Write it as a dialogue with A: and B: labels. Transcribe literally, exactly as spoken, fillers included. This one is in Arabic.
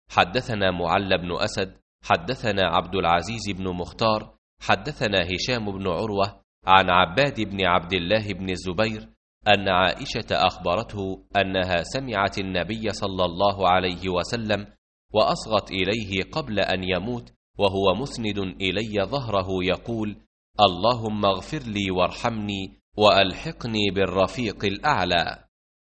A: حدثنا معل بن أسد حدثنا عبد العزيز بن مختار حدثنا هشام بن عروة عن عباد بن عبد الله بن الزبير أن عائشة أخبرته أنها سمعت النبي صلى الله عليه وسلم وأصغت إليه قبل أن يموت وهو مسند إلي ظهره يقول: اللهم اغفر لي وارحمني وألحقني بالرفيق الأعلى.